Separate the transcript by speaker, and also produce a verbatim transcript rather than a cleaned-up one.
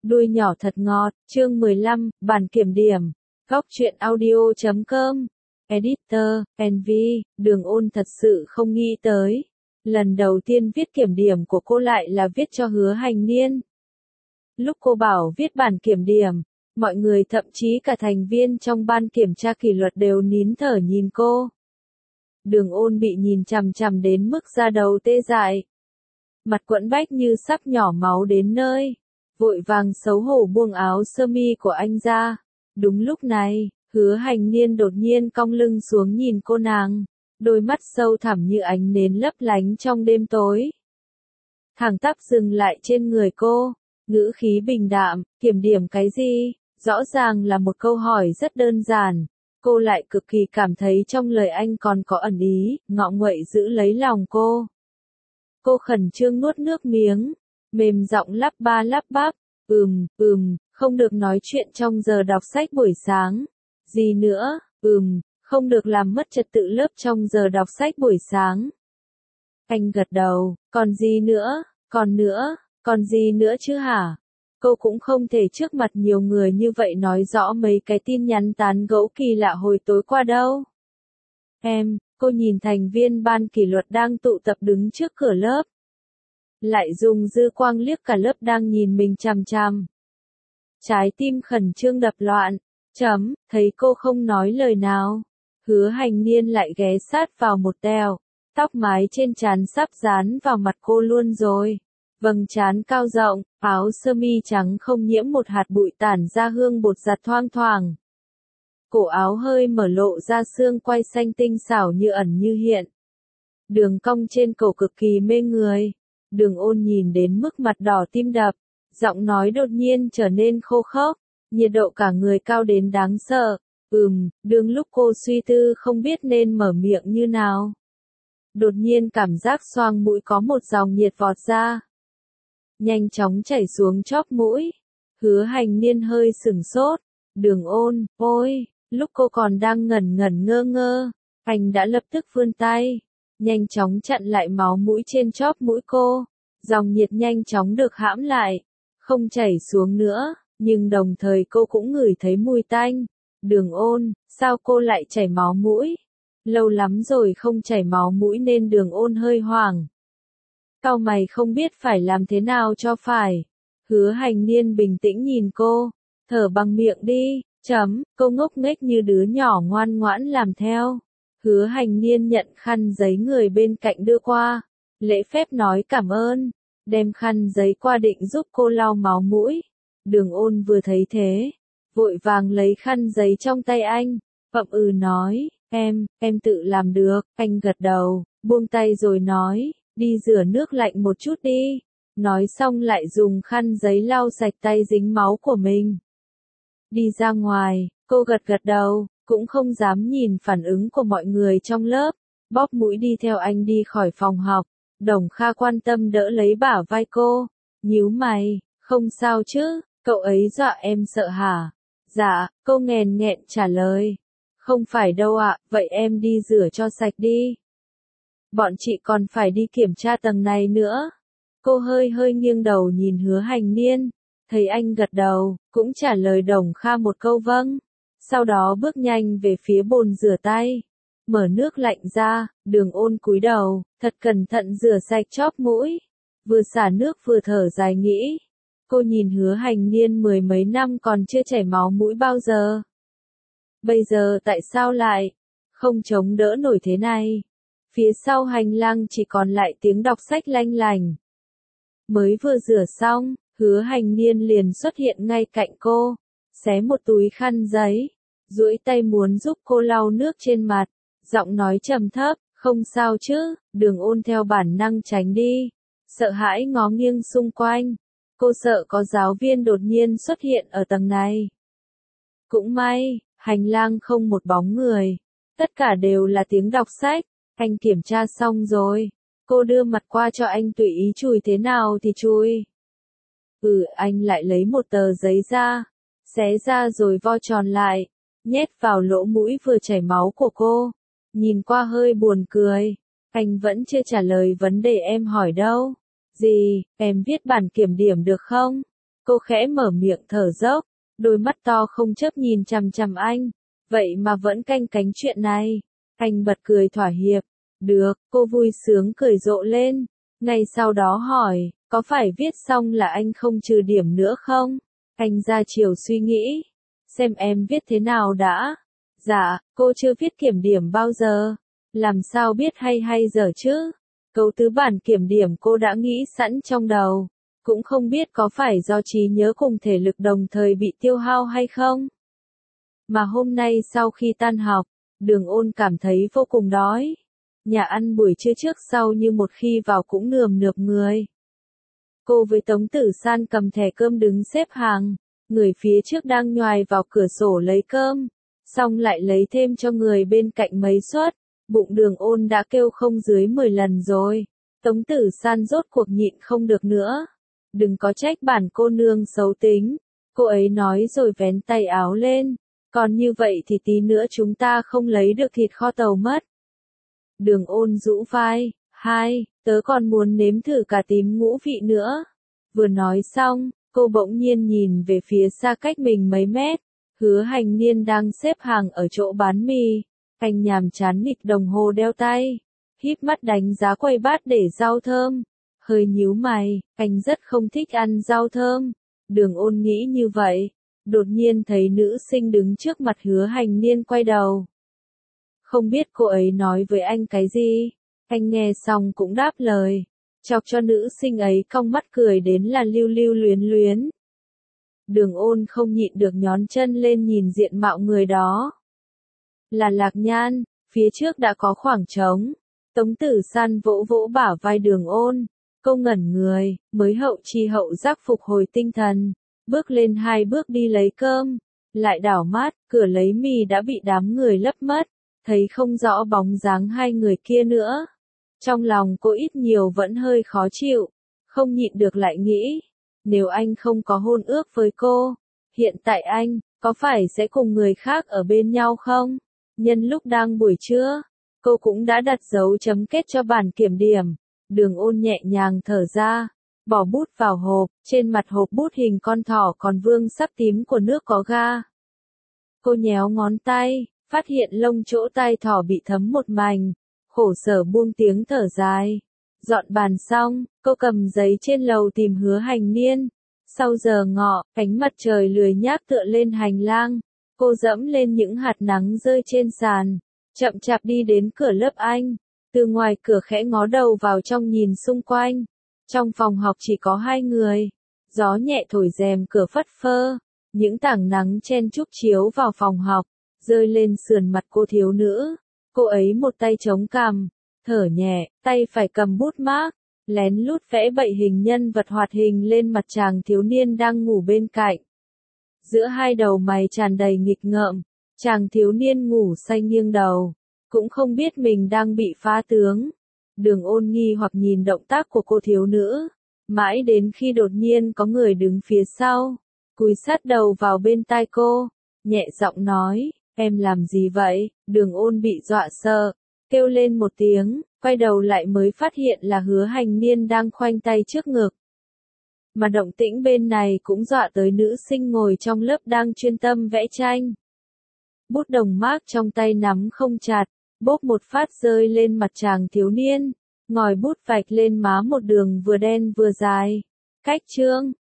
Speaker 1: Đuôi nhỏ thật ngọt, chương mười lăm, bản kiểm điểm. Góc truyện audio chấm com. Editor, en vê, Đường Ôn thật sự không nghĩ tới. Lần đầu tiên viết kiểm điểm của cô lại là viết cho Hứa Hành Niên. Lúc cô bảo viết bản kiểm điểm, mọi người thậm chí cả thành viên trong ban kiểm tra kỷ luật đều nín thở nhìn cô. Đường Ôn bị nhìn chằm chằm đến mức da đầu tê dại. Mặt quẫn bách như sắp nhỏ máu đến nơi. Vội vàng xấu hổ buông áo sơ mi của anh ra. Đúng lúc này, Hứa Hành Niên đột nhiên cong lưng xuống nhìn cô nàng. Đôi mắt sâu thẳm như ánh nến lấp lánh trong đêm tối. Thẳng tắp dừng lại trên người cô. Ngữ khí bình đạm, kiểm điểm cái gì? Rõ ràng là một câu hỏi rất đơn giản. Cô lại cực kỳ cảm thấy trong lời anh còn có ẩn ý, ngọ nguậy giữ lấy lòng cô. Cô khẩn trương nuốt nước miếng, mềm giọng lắp ba lắp bắp, ừm, ừm, không được nói chuyện trong giờ đọc sách buổi sáng. Gì nữa, ừm, không được làm mất trật tự lớp trong giờ đọc sách buổi sáng. Anh gật đầu, còn gì nữa, còn nữa, còn gì nữa chứ hả? Cô cũng không thể trước mặt nhiều người như vậy nói rõ mấy cái tin nhắn tán gẫu kỳ lạ hồi tối qua đâu. Em, cô nhìn thành viên ban kỷ luật đang tụ tập đứng trước cửa lớp. Lại dùng dư quang liếc cả lớp đang nhìn mình chằm chằm. Trái tim khẩn trương đập loạn, chấm, thấy cô không nói lời nào. Hứa Hành Niên lại ghé sát vào một teo, tóc mái trên trán sắp dán vào mặt cô luôn rồi. Vầng trán cao rộng, áo sơ mi trắng không nhiễm một hạt bụi tản ra hương bột giặt thoang thoảng. Cổ áo hơi mở lộ ra xương quai xanh tinh xảo như ẩn như hiện. Đường cong trên cổ cực kỳ mê người. Đường Ôn nhìn đến mức mặt đỏ tim đập, giọng nói đột nhiên trở nên khô khốc, nhiệt độ cả người cao đến đáng sợ. Ừm, đương lúc cô suy tư không biết nên mở miệng như nào. Đột nhiên cảm giác xoang mũi có một dòng nhiệt vọt ra. Nhanh chóng chảy xuống chóp mũi. Hứa Hành Niên hơi sửng sốt. Đường Ôn, ôi, lúc cô còn đang ngẩn ngẩn ngơ ngơ, anh đã lập tức vươn tay, nhanh chóng chặn lại máu mũi trên chóp mũi cô. Dòng nhiệt nhanh chóng được hãm lại, không chảy xuống nữa, nhưng đồng thời cô cũng ngửi thấy mùi tanh. Đường Ôn, sao cô lại chảy máu mũi? Lâu lắm rồi không chảy máu mũi nên Đường Ôn hơi hoảng. Cau mày không biết phải làm thế nào cho phải. Hứa Hành Niên bình tĩnh nhìn cô, thở bằng miệng đi, chấm, cô ngốc nghếch như đứa nhỏ ngoan ngoãn làm theo. Hứa Hành Niên nhận khăn giấy người bên cạnh đưa qua, lễ phép nói cảm ơn, đem khăn giấy qua định giúp cô lau máu mũi. Đường Ôn vừa thấy thế, vội vàng lấy khăn giấy trong tay anh, ậm ừ nói, em, em tự làm được. Anh gật đầu, buông tay rồi nói, đi rửa nước lạnh một chút đi. Nói xong lại dùng khăn giấy lau sạch tay dính máu của mình. Đi ra ngoài, cô gật gật đầu, cũng không dám nhìn phản ứng của mọi người trong lớp, bóp mũi đi theo anh đi khỏi phòng học. Đồng Kha quan tâm đỡ lấy bả vai cô, nhíu mày, không sao chứ, cậu ấy dọa em sợ hả? Dạ, cô nghèn nghẹn trả lời. Không phải đâu ạ, vậy em đi rửa cho sạch đi. Bọn chị còn phải đi kiểm tra tầng này nữa. Cô hơi hơi nghiêng đầu nhìn Hứa Hành Niên, thấy anh gật đầu, cũng trả lời Đồng Kha một câu vâng. Sau đó bước nhanh về phía bồn rửa tay. Mở nước lạnh ra, Đường Ôn cúi đầu, thật cẩn thận rửa sạch chóp mũi. Vừa xả nước vừa thở dài nghĩ. Cô nhìn Hứa Hành Niên mười mấy năm còn chưa chảy máu mũi bao giờ. Bây giờ tại sao lại không chống đỡ nổi thế này? Phía sau hành lang chỉ còn lại tiếng đọc sách lanh lành. Mới vừa rửa xong, Hứa Hành Niên liền xuất hiện ngay cạnh cô, xé một túi khăn giấy, duỗi tay muốn giúp cô lau nước trên mặt, giọng nói trầm thấp, không sao chứ. Đường Ôn theo bản năng tránh đi, sợ hãi ngó nghiêng xung quanh, cô sợ có giáo viên đột nhiên xuất hiện ở tầng này. Cũng may, hành lang không một bóng người, tất cả đều là tiếng đọc sách. Anh kiểm tra xong rồi. Cô đưa mặt qua cho anh tùy ý chùi thế nào thì chùi. Ừ, anh lại lấy một tờ giấy ra, xé ra rồi vo tròn lại, nhét vào lỗ mũi vừa chảy máu của cô. Nhìn qua hơi buồn cười. Anh vẫn chưa trả lời vấn đề em hỏi đâu. Gì, em viết bản kiểm điểm được không? Cô khẽ mở miệng thở dốc, đôi mắt to không chớp nhìn chằm chằm anh, vậy mà vẫn canh cánh chuyện này. Anh bật cười thỏa hiệp, được, cô vui sướng cười rộ lên, ngay sau đó hỏi, có phải viết xong là anh không trừ điểm nữa không? Anh ra chiều suy nghĩ, xem em viết thế nào đã. Dạ, cô chưa viết kiểm điểm bao giờ, làm sao biết hay hay dở chứ? Câu tứ bản kiểm điểm cô đã nghĩ sẵn trong đầu, cũng không biết có phải do trí nhớ cùng thể lực đồng thời bị tiêu hao hay không. Mà hôm nay sau khi tan học, Đường Ôn cảm thấy vô cùng đói. Nhà ăn buổi trưa trước sau như một khi vào cũng nườm nượp người. Cô với Tống Tử San cầm thẻ cơm đứng xếp hàng, người phía trước đang nhoài vào cửa sổ lấy cơm, xong lại lấy thêm cho người bên cạnh mấy suất. Bụng Đường Ôn đã kêu không dưới mười lần rồi. Tống Tử San rốt cuộc nhịn không được nữa. Đừng có trách bản cô nương xấu tính. Cô ấy nói rồi vén tay áo lên. Còn như vậy thì tí nữa chúng ta không lấy được thịt kho tàu mất. Đường Ôn rũ vai. Hai, tớ còn muốn nếm thử cả tím ngũ vị nữa. Vừa nói xong, cô bỗng nhiên nhìn về phía xa cách mình mấy mét. Hứa Hành Niên đang xếp hàng ở chỗ bán mì. Anh nhàm chán nghịch đồng hồ đeo tay, híp mắt đánh giá quầy bát để rau thơm, hơi nhíu mày, anh rất không thích ăn rau thơm. Đường Ôn nghĩ như vậy, đột nhiên thấy nữ sinh đứng trước mặt Hứa Hành Niên quay đầu. Không biết cô ấy nói với anh cái gì, anh nghe xong cũng đáp lời, chọc cho nữ sinh ấy cong mắt cười đến là lưu lưu luyến luyến. Đường Ôn không nhịn được nhón chân lên nhìn diện mạo người đó. Là Lạc Nhan, phía trước đã có khoảng trống. Tống Tử San vỗ vỗ bả vai Đường Ôn, cô ngẩn người, mới hậu chi hậu giác phục hồi tinh thần, bước lên hai bước đi lấy cơm, lại đảo mắt, cửa lấy mì đã bị đám người lấp mất, thấy không rõ bóng dáng hai người kia nữa. Trong lòng cô ít nhiều vẫn hơi khó chịu, không nhịn được lại nghĩ, nếu anh không có hôn ước với cô, hiện tại anh, có phải sẽ cùng người khác ở bên nhau không? Nhân lúc đang buổi trưa, cô cũng đã đặt dấu chấm kết cho bản kiểm điểm. Đường Ôn nhẹ nhàng thở ra, bỏ bút vào hộp, trên mặt hộp bút hình con thỏ còn vương sắc tím của nước có ga. Cô nhéo ngón tay, phát hiện lông chỗ tai thỏ bị thấm một mảnh, khổ sở buông tiếng thở dài. Dọn bàn xong, cô cầm giấy trên lầu tìm Hứa Hành Niên. Sau giờ ngọ, ánh mặt trời lười nhác tựa lên hành lang. Cô dẫm lên những hạt nắng rơi trên sàn, chậm chạp đi đến cửa lớp anh, từ ngoài cửa khẽ ngó đầu vào trong nhìn xung quanh. Trong phòng học chỉ có hai người, gió nhẹ thổi rèm cửa phất phơ, những tảng nắng chen chúc chiếu vào phòng học, rơi lên sườn mặt cô thiếu nữ. Cô ấy một tay chống cằm, thở nhẹ, tay phải cầm bút mác, lén lút vẽ bậy hình nhân vật hoạt hình lên mặt chàng thiếu niên đang ngủ bên cạnh. Giữa hai đầu mày tràn đầy nghịch ngợm, chàng thiếu niên ngủ say nghiêng đầu, cũng không biết mình đang bị phá tướng. Đường Ôn nghi hoặc nhìn động tác của cô thiếu nữ, mãi đến khi đột nhiên có người đứng phía sau, cúi sát đầu vào bên tai cô, nhẹ giọng nói, em làm gì vậy? Đường Ôn bị dọa sợ, kêu lên một tiếng, quay đầu lại mới phát hiện là Hứa Hành Niên đang khoanh tay trước ngực. Mà động tĩnh bên này cũng dọa tới nữ sinh ngồi trong lớp đang chuyên tâm vẽ tranh. Bút đồng mác trong tay nắm không chặt, bốp một phát rơi lên mặt chàng thiếu niên, ngòi bút vạch lên má một đường vừa đen vừa dài. Cách chương